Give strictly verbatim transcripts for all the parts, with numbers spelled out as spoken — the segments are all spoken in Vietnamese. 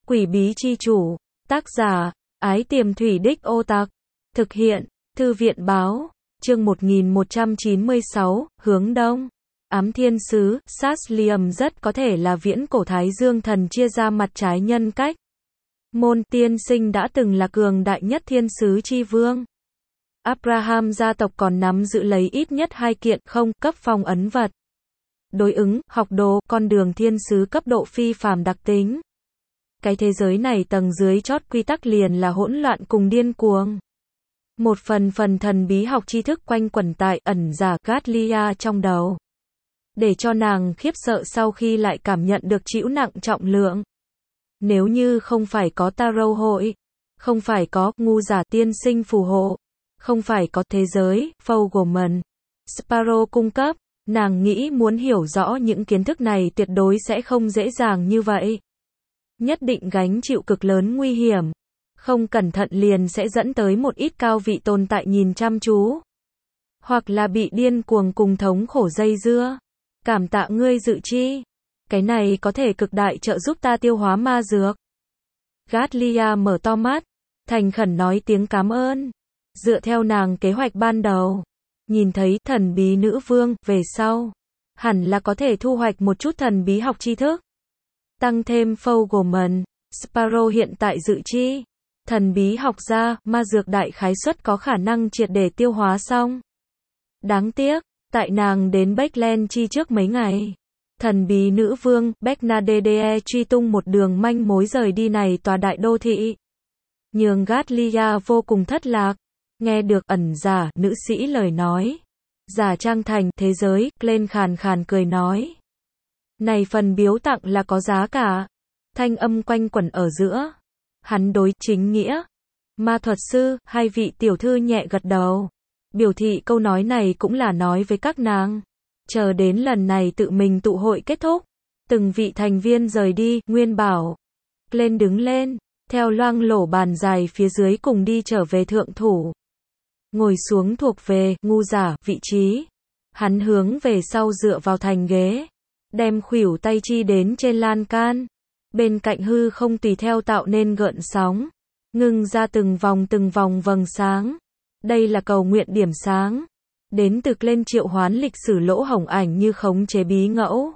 Quỷ bí chi chủ. Tác giả, Ái Tiềm Thủy Đích Ô Tặc. Thực hiện, Thư viện báo. Chương một nghìn một trăm chín mươi sáu, hướng đông. Ám thiên sứ, Saslium rất có thể là viễn cổ Thái Dương thần chia ra mặt trái nhân cách. Môn tiên sinh đã từng là cường đại nhất thiên sứ chi vương. Abraham gia tộc còn nắm giữ lấy ít nhất hai kiện không cấp phong ấn vật. Đối ứng, học đồ, con đường thiên sứ cấp độ phi phàm đặc tính. Cái thế giới này tầng dưới chót quy tắc liền là hỗn loạn cùng điên cuồng. Một phần phần thần bí học tri thức quanh quẩn tại ẩn giả Gatlia trong đầu. Để cho nàng khiếp sợ sau khi lại cảm nhận được chịu nặng trọng lượng. Nếu như không phải có Tarot hội, không phải có ngu giả tiên sinh phù hộ, không phải có thế giới, Fogleman, Sparrow cung cấp, nàng nghĩ muốn hiểu rõ những kiến thức này tuyệt đối sẽ không dễ dàng như vậy. Nhất định gánh chịu cực lớn nguy hiểm. Không cẩn thận liền sẽ dẫn tới một ít cao vị tồn tại nhìn chăm chú. Hoặc là bị điên cuồng cùng thống khổ dây dưa. Cảm tạ ngươi dự chi. Cái này có thể cực đại trợ giúp ta tiêu hóa ma dược. Gatlia mở to mắt. Thành khẩn nói tiếng cảm ơn. Dựa theo nàng kế hoạch ban đầu. Nhìn thấy thần bí nữ vương về sau. Hẳn là có thể thu hoạch một chút thần bí học tri thức. Tăng thêm Fogleman, Sparrow hiện tại dự chi. Thần bí học gia, ma dược đại khái suất có khả năng triệt để tiêu hóa xong. Đáng tiếc, tại nàng đến Beckland chi trước mấy ngày. Thần bí nữ vương, Bernadette truy tung một đường manh mối rời đi này tòa đại đô thị. Nhường Gatlia vô cùng thất lạc. Nghe được ẩn giả, nữ sĩ lời nói. Giả trang thành, thế giới, Glenn khàn khàn cười nói. Này phần biếu tặng là có giá cả. Thanh âm quanh quẩn ở giữa. Hắn đối chính nghĩa. Ma thuật sư, hai vị tiểu thư nhẹ gật đầu. Biểu thị câu nói này cũng là nói với các nàng. Chờ đến lần này tự mình tụ hội kết thúc. Từng vị thành viên rời đi, Nguyên bảo. Lên đứng lên, theo loang lổ bàn dài phía dưới cùng đi trở về thượng thủ. Ngồi xuống thuộc về, ngu giả, vị trí. Hắn hướng về sau dựa vào thành ghế. Đem khuỷu tay chi đến trên lan can. Bên cạnh hư không tùy theo tạo nên gợn sóng. Ngưng ra từng vòng từng vòng vầng sáng. Đây là cầu nguyện điểm sáng. Đến từ lên triệu hoán lịch sử lỗ hổng ảnh như khống chế bí ngẫu.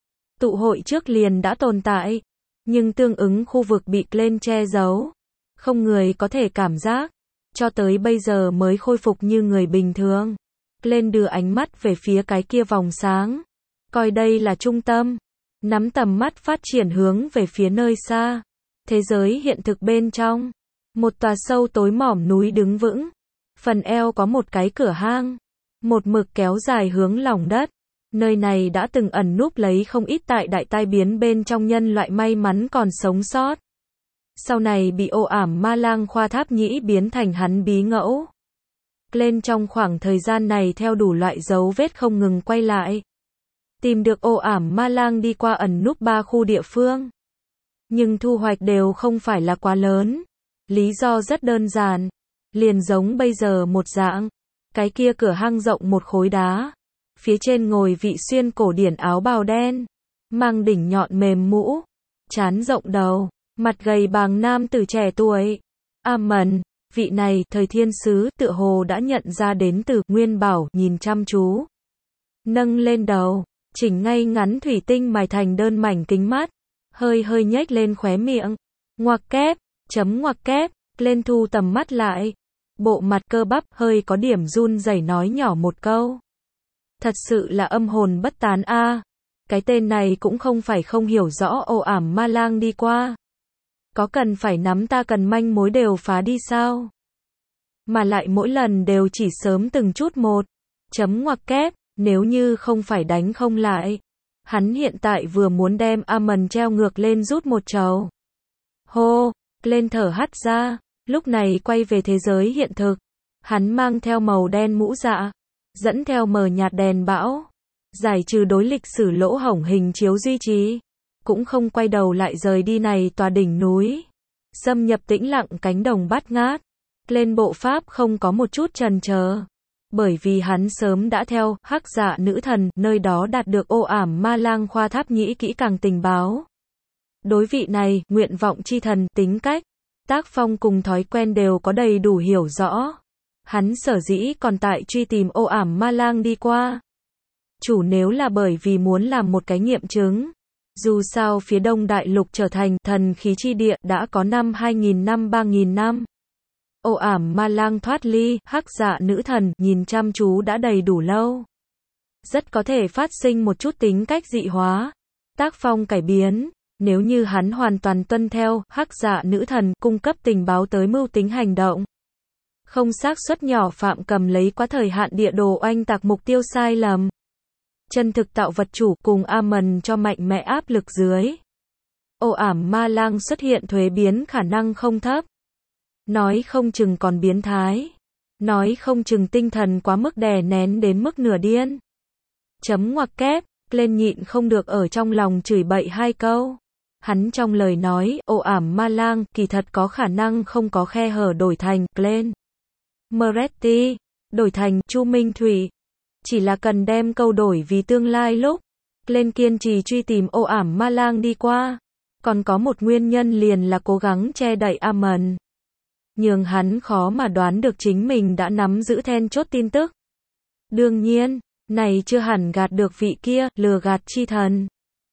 Tụ hội trước liền đã tồn tại. Nhưng tương ứng khu vực bị lên che giấu. Không người có thể cảm giác. Cho tới bây giờ mới khôi phục như người bình thường. Lên đưa ánh mắt về phía cái kia vòng sáng. Coi đây là trung tâm. Nắm tầm mắt phát triển hướng về phía nơi xa. Thế giới hiện thực bên trong. Một tòa sâu tối mỏm núi đứng vững. Phần eo có một cái cửa hang. Một mực kéo dài hướng lòng đất. Nơi này đã từng ẩn núp lấy không ít tại đại tai biến bên trong nhân loại may mắn còn sống sót. Sau này bị ô ảm ma lang khoa tháp nhĩ biến thành hắn bí ngẫu. Lên trong khoảng thời gian này theo đủ loại dấu vết không ngừng quay lại. Tìm được ô ảm ma lang đi qua ẩn núp ba khu địa phương. Nhưng thu hoạch đều không phải là quá lớn. Lý do rất đơn giản. Liền giống bây giờ một dạng. Cái kia cửa hang rộng một khối đá. Phía trên ngồi vị xuyên cổ điển áo bào đen. Mang đỉnh nhọn mềm mũ. Trán rộng đầu. Mặt gầy bàng nam tử trẻ tuổi. Amon, vị này, thời thiên sứ, tựa hồ đã nhận ra đến từ Nguyên bảo, nhìn chăm chú. Nâng lên đầu. Chỉnh ngay ngắn thủy tinh mài thành đơn mảnh kính mắt. Hơi hơi nhếch lên khóe miệng. Ngoặc kép, chấm ngoặc kép, lên thu tầm mắt lại. Bộ mặt cơ bắp hơi có điểm run rẩy nói nhỏ một câu. Thật sự là âm hồn bất tán a. À. Cái tên này cũng không phải không hiểu rõ ồ ảm ma lang đi qua. Có cần phải nắm ta cần manh mối đều phá đi sao? Mà lại mỗi lần đều chỉ sớm từng chút một. Chấm ngoặc kép. Nếu như không phải đánh không lại. Hắn hiện tại vừa muốn đem Amon treo ngược lên rút một trầu. Hô, lên thở hắt ra. Lúc này quay về thế giới hiện thực. Hắn mang theo màu đen mũ dạ. Dẫn theo mờ nhạt đèn bão. Giải trừ đối lịch sử lỗ hổng hình chiếu duy trì. Cũng không quay đầu lại rời đi này tòa đỉnh núi. Xâm nhập tĩnh lặng cánh đồng bát ngát. Lên bộ pháp không có một chút chần chờ. Bởi vì hắn sớm đã theo hắc dạ nữ thần nơi đó đạt được ô ảm ma lang khoa tháp nhĩ kỹ càng tình báo. Đối vị này, nguyện vọng chi thần, tính cách, tác phong cùng thói quen đều có đầy đủ hiểu rõ. Hắn sở dĩ còn tại truy tìm Ô Ảm Ma Lang đi qua. Chủ nếu là bởi vì muốn làm một cái nghiệm chứng. Dù sao phía Đông Đại Lục trở thành thần khí chi địa đã có năm hai nghìn năm ba nghìn năm. Ô Ảm Ma Lang thoát ly, hắc dạ nữ thần, nhìn chăm chú đã đầy đủ lâu. Rất có thể phát sinh một chút tính cách dị hóa, tác phong cải biến. Nếu như hắn hoàn toàn tuân theo, hắc dạ nữ thần, cung cấp tình báo tới mưu tính hành động. Không xác suất nhỏ phạm cầm lấy quá thời hạn địa đồ oanh tạc mục tiêu sai lầm. Chân thực tạo vật chủ, cùng Amon cho mạnh mẽ áp lực dưới. Ô Ảm Ma Lang xuất hiện thuế biến khả năng không thấp. Nói không chừng còn biến thái. Nói không chừng tinh thần quá mức đè nén đến mức nửa điên. Chấm ngoặc kép, lên nhịn không được ở trong lòng chửi bậy hai câu. Hắn trong lời nói, Ô Ảm Ma Lang, kỳ thật có khả năng không có khe hở đổi thành, Glenn Moretti, đổi thành, Chu Minh Thủy. Chỉ là cần đem câu đổi vì tương lai lúc. Glenn kiên trì truy tìm Ô Ảm Ma Lang đi qua. Còn có một nguyên nhân liền là cố gắng che đậy Amon. Nhưng hắn khó mà đoán được chính mình đã nắm giữ then chốt tin tức. Đương nhiên, này chưa hẳn gạt được vị kia, lừa gạt chi thần.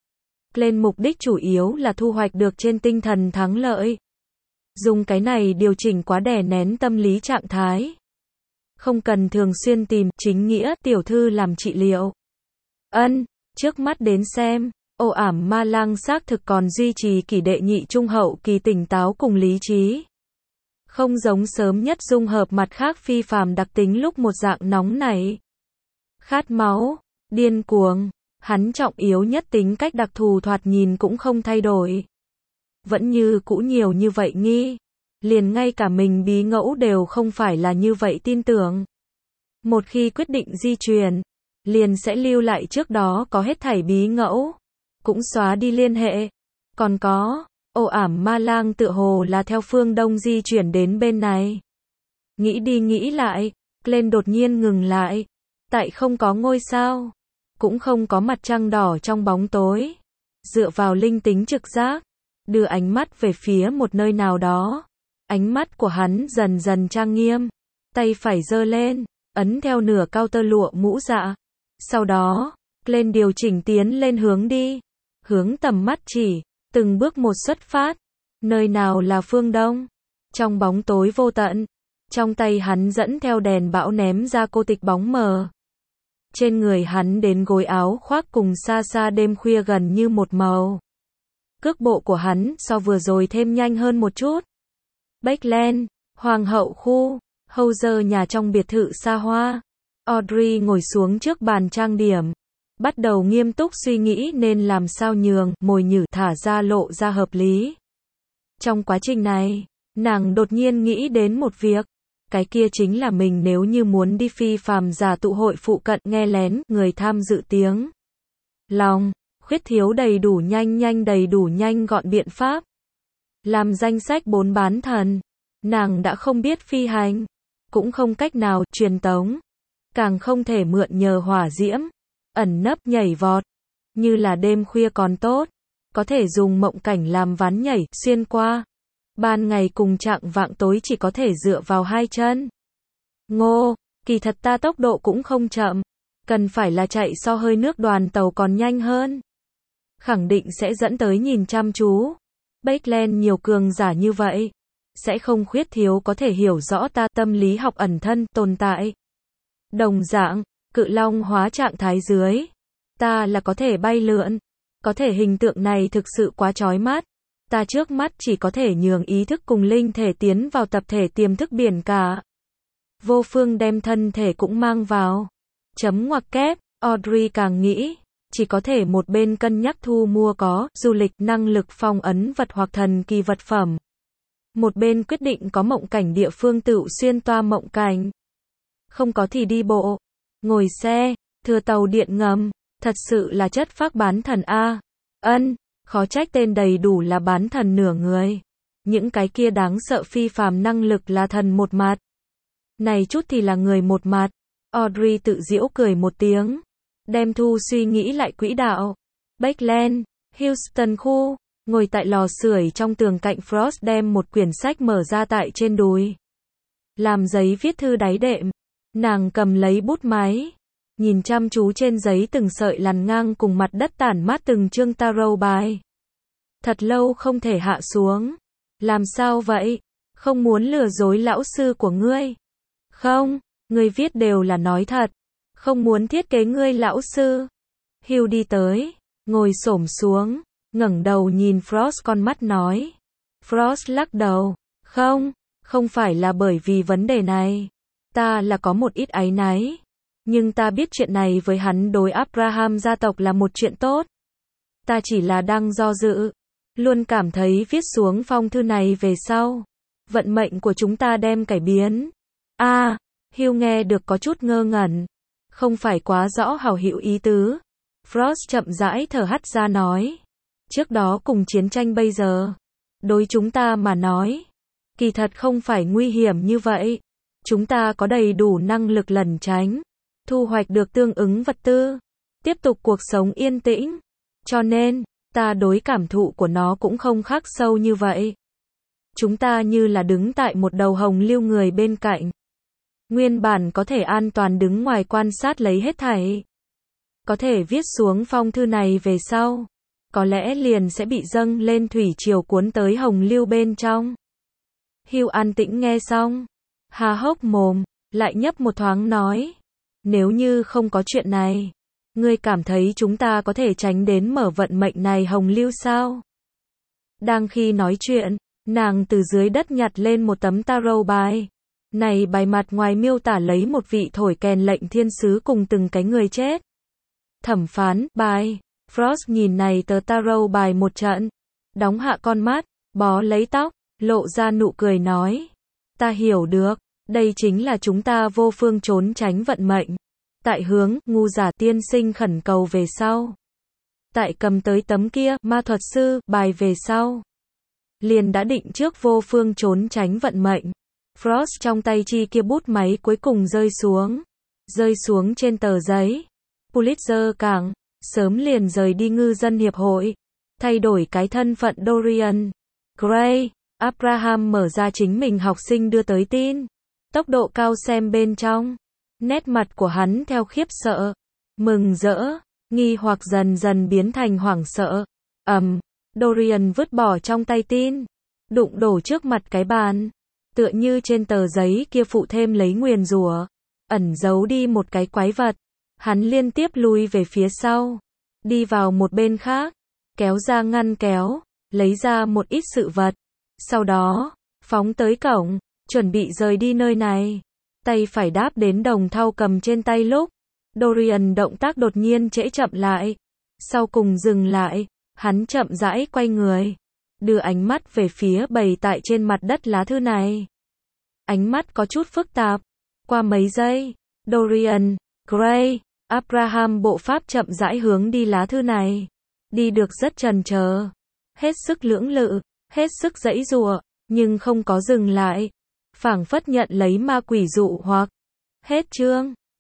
Lên mục đích chủ yếu là thu hoạch được trên tinh thần thắng lợi. Dùng cái này điều chỉnh quá đè nén tâm lý trạng thái. Không cần thường xuyên tìm, chính nghĩa, tiểu thư làm trị liệu. Ân, trước mắt đến xem, Ô Ảm Ma Lang xác thực còn duy trì kỷ đệ nhị trung hậu kỳ tỉnh táo cùng lý trí. Không giống sớm nhất dung hợp mặt khác phi phàm đặc tính lúc một dạng nóng nảy. Khát máu, điên cuồng. Hắn trọng yếu nhất tính cách đặc thù thoạt nhìn cũng không thay đổi. Vẫn như cũ nhiều như vậy nghi. Liền ngay cả mình bí ngẫu đều không phải là như vậy tin tưởng. Một khi quyết định di truyền, liền sẽ lưu lại trước đó có hết thảy bí ngẫu. Cũng xóa đi liên hệ. Còn có, Ô Ảm Ma Lang tựa hồ là theo phương Đông di chuyển đến bên này. Nghĩ đi nghĩ lại, lên đột nhiên ngừng lại. Tại không có ngôi sao. Cũng không có mặt trăng đỏ trong bóng tối. Dựa vào linh tính trực giác, đưa ánh mắt về phía một nơi nào đó. Ánh mắt của hắn dần dần trang nghiêm. Tay phải giơ lên, ấn theo nửa cao tơ lụa mũ dạ. Sau đó, lên điều chỉnh tiến lên hướng đi. Hướng tầm mắt chỉ, từng bước một xuất phát. Nơi nào là phương Đông? Trong bóng tối vô tận. Trong tay hắn dẫn theo đèn bão ném ra cô tịch bóng mờ. Trên người hắn đến gối áo khoác cùng xa xa đêm khuya gần như một màu. Cước bộ của hắn so vừa rồi thêm nhanh hơn một chút. Backland, Hoàng hậu khu, Hauser nhà trong biệt thự xa hoa. Audrey ngồi xuống trước bàn trang điểm. Bắt đầu nghiêm túc suy nghĩ nên làm sao nhường, mồi nhử thả ra lộ ra hợp lý. Trong quá trình này, nàng đột nhiên nghĩ đến một việc. Cái kia chính là mình nếu như muốn đi phi phàm giả tụ hội phụ cận nghe lén người tham dự tiếng lòng, khuyết thiếu đầy đủ nhanh nhanh đầy đủ nhanh gọn biện pháp. Làm danh sách bốn bán thần, nàng đã không biết phi hành, cũng không cách nào truyền tống, càng không thể mượn nhờ hỏa diễm, ẩn nấp nhảy vọt, như là đêm khuya còn tốt, có thể dùng mộng cảnh làm ván nhảy xuyên qua. Ban ngày cùng trạng vạng tối chỉ có thể dựa vào hai chân. Ngô, kỳ thật ta tốc độ cũng không chậm. Cần phải là chạy so hơi nước đoàn tàu còn nhanh hơn. Khẳng định sẽ dẫn tới nhìn chăm chú. Backland nhiều cường giả như vậy. Sẽ không khuyết thiếu có thể hiểu rõ ta tâm lý học ẩn thân tồn tại. Đồng dạng, cự long hóa trạng thái dưới. Ta là có thể bay lượn. Có thể hình tượng này thực sự quá chói mắt. Ta trước mắt chỉ có thể nhường ý thức cùng linh thể tiến vào tập thể tiềm thức biển cả. Vô phương đem thân thể cũng mang vào. Chấm ngoặc kép, Audrey càng nghĩ, chỉ có thể một bên cân nhắc thu mua có, du lịch, năng lực phong ấn vật hoặc thần kỳ vật phẩm. Một bên quyết định có mộng cảnh địa phương tự xuyên toa mộng cảnh. Không có thì đi bộ, ngồi xe, thừa tàu điện ngầm, thật sự là chất phác bán thần A. Ân. Khó trách tên đầy đủ là bán thần nửa người. Những cái kia đáng sợ phi phàm năng lực là thần một mặt. Này chút thì là người một mặt. Audrey tự giễu cười một tiếng. Đem thu suy nghĩ lại quỹ đạo. Backland, Houston khu, ngồi tại lò sưởi trong tường cạnh Frost đem một quyển sách mở ra tại trên đùi. Làm giấy viết thư đáy đệm. Nàng cầm lấy bút máy, nhìn chăm chú trên giấy từng sợi lằn ngang cùng mặt đất tản mát từng chương tarot bài. Thật lâu không thể hạ xuống. Làm sao vậy? Không muốn lừa dối lão sư của ngươi. Không, ngươi viết đều là nói thật. Không muốn thiết kế ngươi lão sư. Hugh đi tới, ngồi xổm xuống, ngẩng đầu nhìn Frost con mắt nói. Frost lắc đầu. Không, không phải là bởi vì vấn đề này. Ta là có một ít áy náy. Nhưng ta biết chuyện này với hắn đối Abraham gia tộc là một chuyện tốt. Ta chỉ là đang do dự. Luôn cảm thấy viết xuống phong thư này về sau. Vận mệnh của chúng ta đem cải biến. a à, Hugh nghe được có chút ngơ ngẩn. Không phải quá rõ hào hữu ý tứ. Frost chậm rãi thở hắt ra nói. Trước đó cùng chiến tranh bây giờ. Đối chúng ta mà nói. Kỳ thật không phải nguy hiểm như vậy. Chúng ta có đầy đủ năng lực lẩn tránh. Thu hoạch được tương ứng vật tư. Tiếp tục cuộc sống yên tĩnh. Cho nên, ta đối cảm thụ của nó cũng không khắc sâu như vậy. Chúng ta như là đứng tại một đầu hồng lưu người bên cạnh. Nguyên bản có thể an toàn đứng ngoài quan sát lấy hết thảy. Có thể viết xuống phong thư này về sau. Có lẽ liền sẽ bị dâng lên thủy triều cuốn tới hồng lưu bên trong. Hugh an tĩnh nghe xong. Há hốc mồm, lại nhấp một thoáng nói. Nếu như không có chuyện này, ngươi cảm thấy chúng ta có thể tránh đến mở vận mệnh này hồng lưu sao? Đang khi nói chuyện, nàng từ dưới đất nhặt lên một tấm tarot bài. Này bài mặt ngoài miêu tả lấy một vị thổi kèn lệnh thiên sứ cùng từng cái người chết. Thẩm phán, bài. Frost nhìn này tờ tarot bài một trận. Đóng hạ con mắt, bó lấy tóc, lộ ra nụ cười nói. Ta hiểu được, đây chính là chúng ta vô phương trốn tránh vận mệnh. Tại hướng, ngu giả tiên sinh khẩn cầu về sau. Tại cầm tới tấm kia, ma thuật sư, bài về sau. Liền đã định trước vô phương trốn tránh vận mệnh. Frost trong tay chi kia bút máy cuối cùng rơi xuống. Rơi xuống trên tờ giấy. Pulitzer cảng, sớm liền rời đi ngư dân hiệp hội. Thay đổi cái thân phận Dorian Gray. Abraham mở ra chính mình học sinh đưa tới tin. Tốc độ cao xem bên trong. Nét mặt của hắn theo khiếp sợ, mừng rỡ, nghi hoặc dần dần biến thành hoảng sợ. Ầm, um, Dorian vứt bỏ trong tay tin, đụng đổ trước mặt cái bàn, tựa như trên tờ giấy kia phụ thêm lấy nguyền rủa, ẩn giấu đi một cái quái vật. Hắn liên tiếp lùi về phía sau, đi vào một bên khác, kéo ra ngăn kéo, lấy ra một ít sự vật, sau đó phóng tới cổng, chuẩn bị rời đi nơi này. Tay phải đáp đến đồng thau cầm trên tay lúc, Dorian động tác đột nhiên trễ chậm lại. Sau cùng dừng lại, hắn chậm rãi quay người, đưa ánh mắt về phía bày tại trên mặt đất lá thư này. Ánh mắt có chút phức tạp. Qua mấy giây, Dorian Gray, Abraham bộ pháp chậm rãi hướng đi lá thư này. Đi được rất chần chờ, hết sức lưỡng lự, hết sức giãy giụa, nhưng không có dừng lại. Phảng phất nhận lấy ma quỷ dụ hoặc. Hết chương.